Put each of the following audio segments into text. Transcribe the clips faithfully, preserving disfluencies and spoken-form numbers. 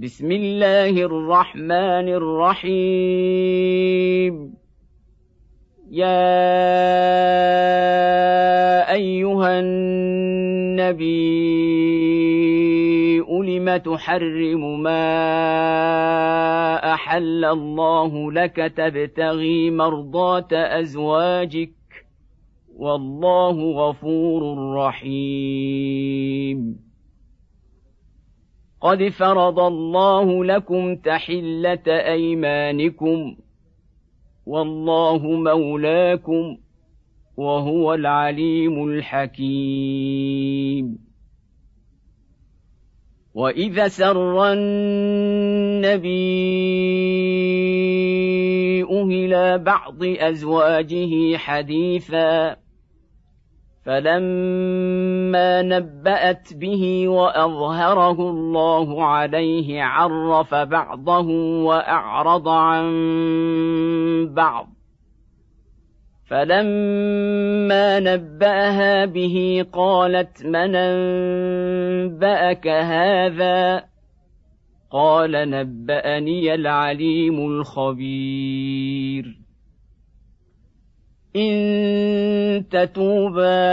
بسم الله الرحمن الرحيم يا أيها النبي لم تحرم ما أحل الله لك تبتغي مرضات أزواجك والله غفور رحيم قد فرض الله لكم تحلة أيمانكم والله مولاكم وهو العليم الحكيم وإذا سر النبي إلى بعض أزواجه حديثا فلما نبأت به وأظهره الله عليه عرف بعضه وأعرض عن بعض فلما نبأها به قالت من أنبأك هذا قال نبأني العليم الخبير إن تتوبا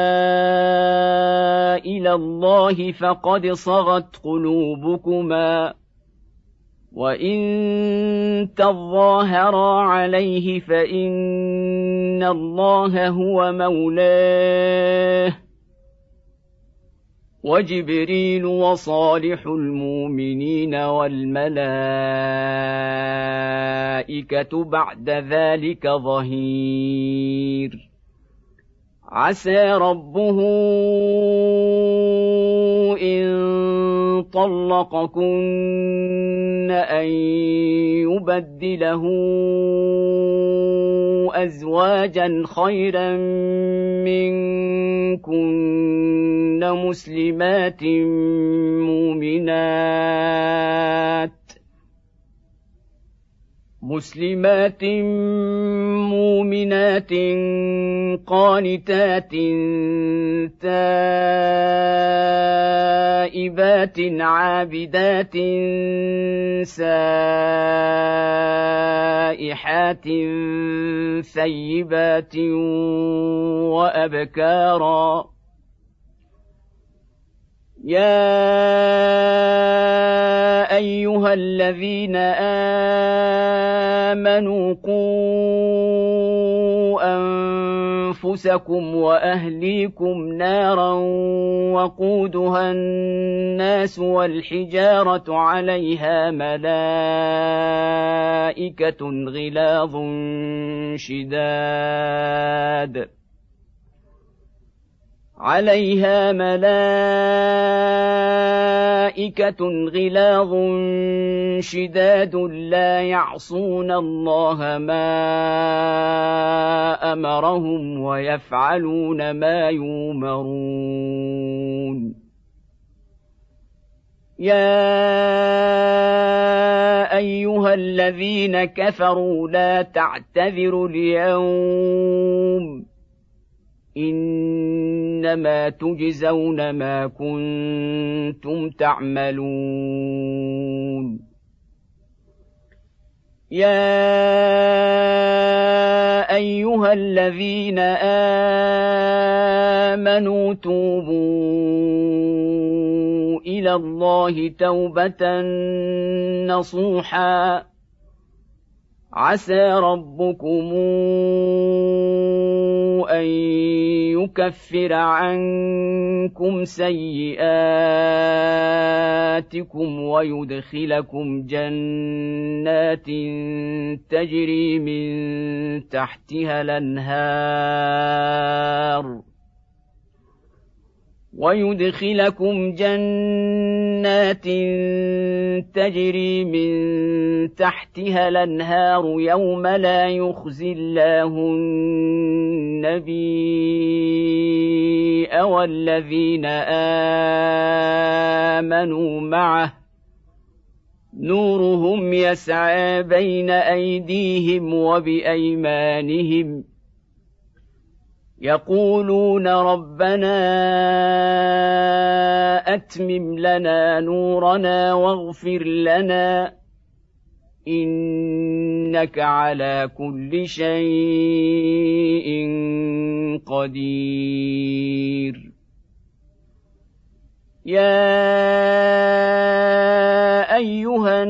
إلى الله فقد صغت قلوبكما وإن تظاهرا عليه فإن الله هو مولاه وجبريل وصالح المؤمنين والملائكة بعد ذلك ظهير عسى ربه إن طلقكن أن يبدله أزواجا خيرا منكن مسلمات مؤمنات مسلمات مؤمنات قانتات تائبات عابدات سائحات ثيبات وأبكارا يا أيها الذين آمنوا قوا أنفسكم وأهليكم نارا وقودها الناس والحجارة عليها ملائكة غلاظ شداد عليها ملائكة غلاظ شداد لا يعصون الله ما أمرهم ويفعلون ما يؤمرون يا أيها الذين كفروا لا تعتذروا اليوم إنما تجزون ما كنتم تعملون يا أيها الذين آمنوا توبوا إلى الله توبة نصوحا عسى ربكم أن يكفر عنكم سيئاتكم ويدخلكم جنات تجري من تحتها الأنهار ويدخلكم جنات تجري من تحتها الأنهار يوم لا يخزي الله النبي والذين آمنوا معه نورهم يسعى بين أيديهم وبأيمانهم يقولون ربنا أتمم لنا نورنا واغفر لنا إنك على كل شيء قدير. يا أيها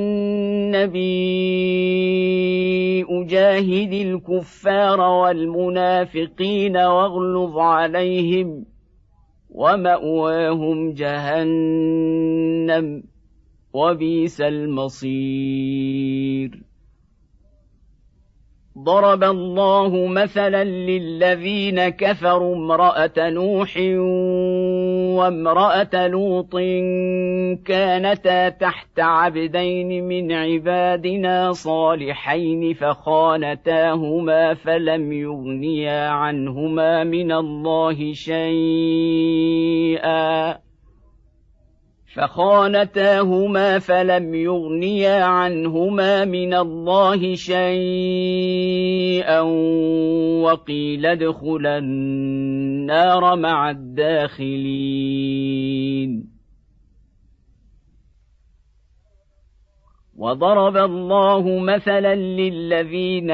النبي أجاهد الكفار والمنافقين واغلظ عليهم ومأواهم جهنم وبئس المصير. ضرب الله مثلا للذين كفروا امرأة نوح وامرأة لوط كانتا تحت عبدين من عبادنا صالحين فخانتاهما فلم يغنيا عنهما من الله شيئا فخانتاهما فلم يغنيا عنهما من الله شيئا وقيل ادخلا النار مع الداخلين. وضرب الله مثلا للذين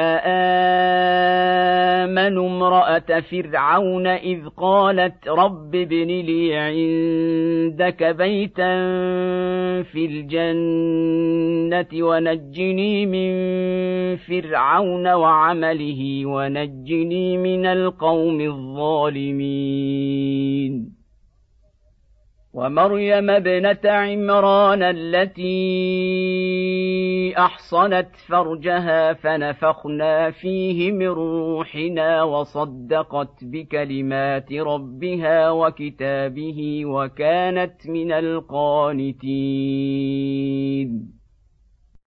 آمنوا امرأة فرعون إذ قالت رب ابن لي عندك بيتا في الجنة ونجني من فرعون وعمله ونجني من القوم الظالمين. ومريم ابنة عمران التي أحصنت فرجها فنفخنا فيه من روحنا وصدقت بكلمات ربها وكتابه وكانت من القانتين.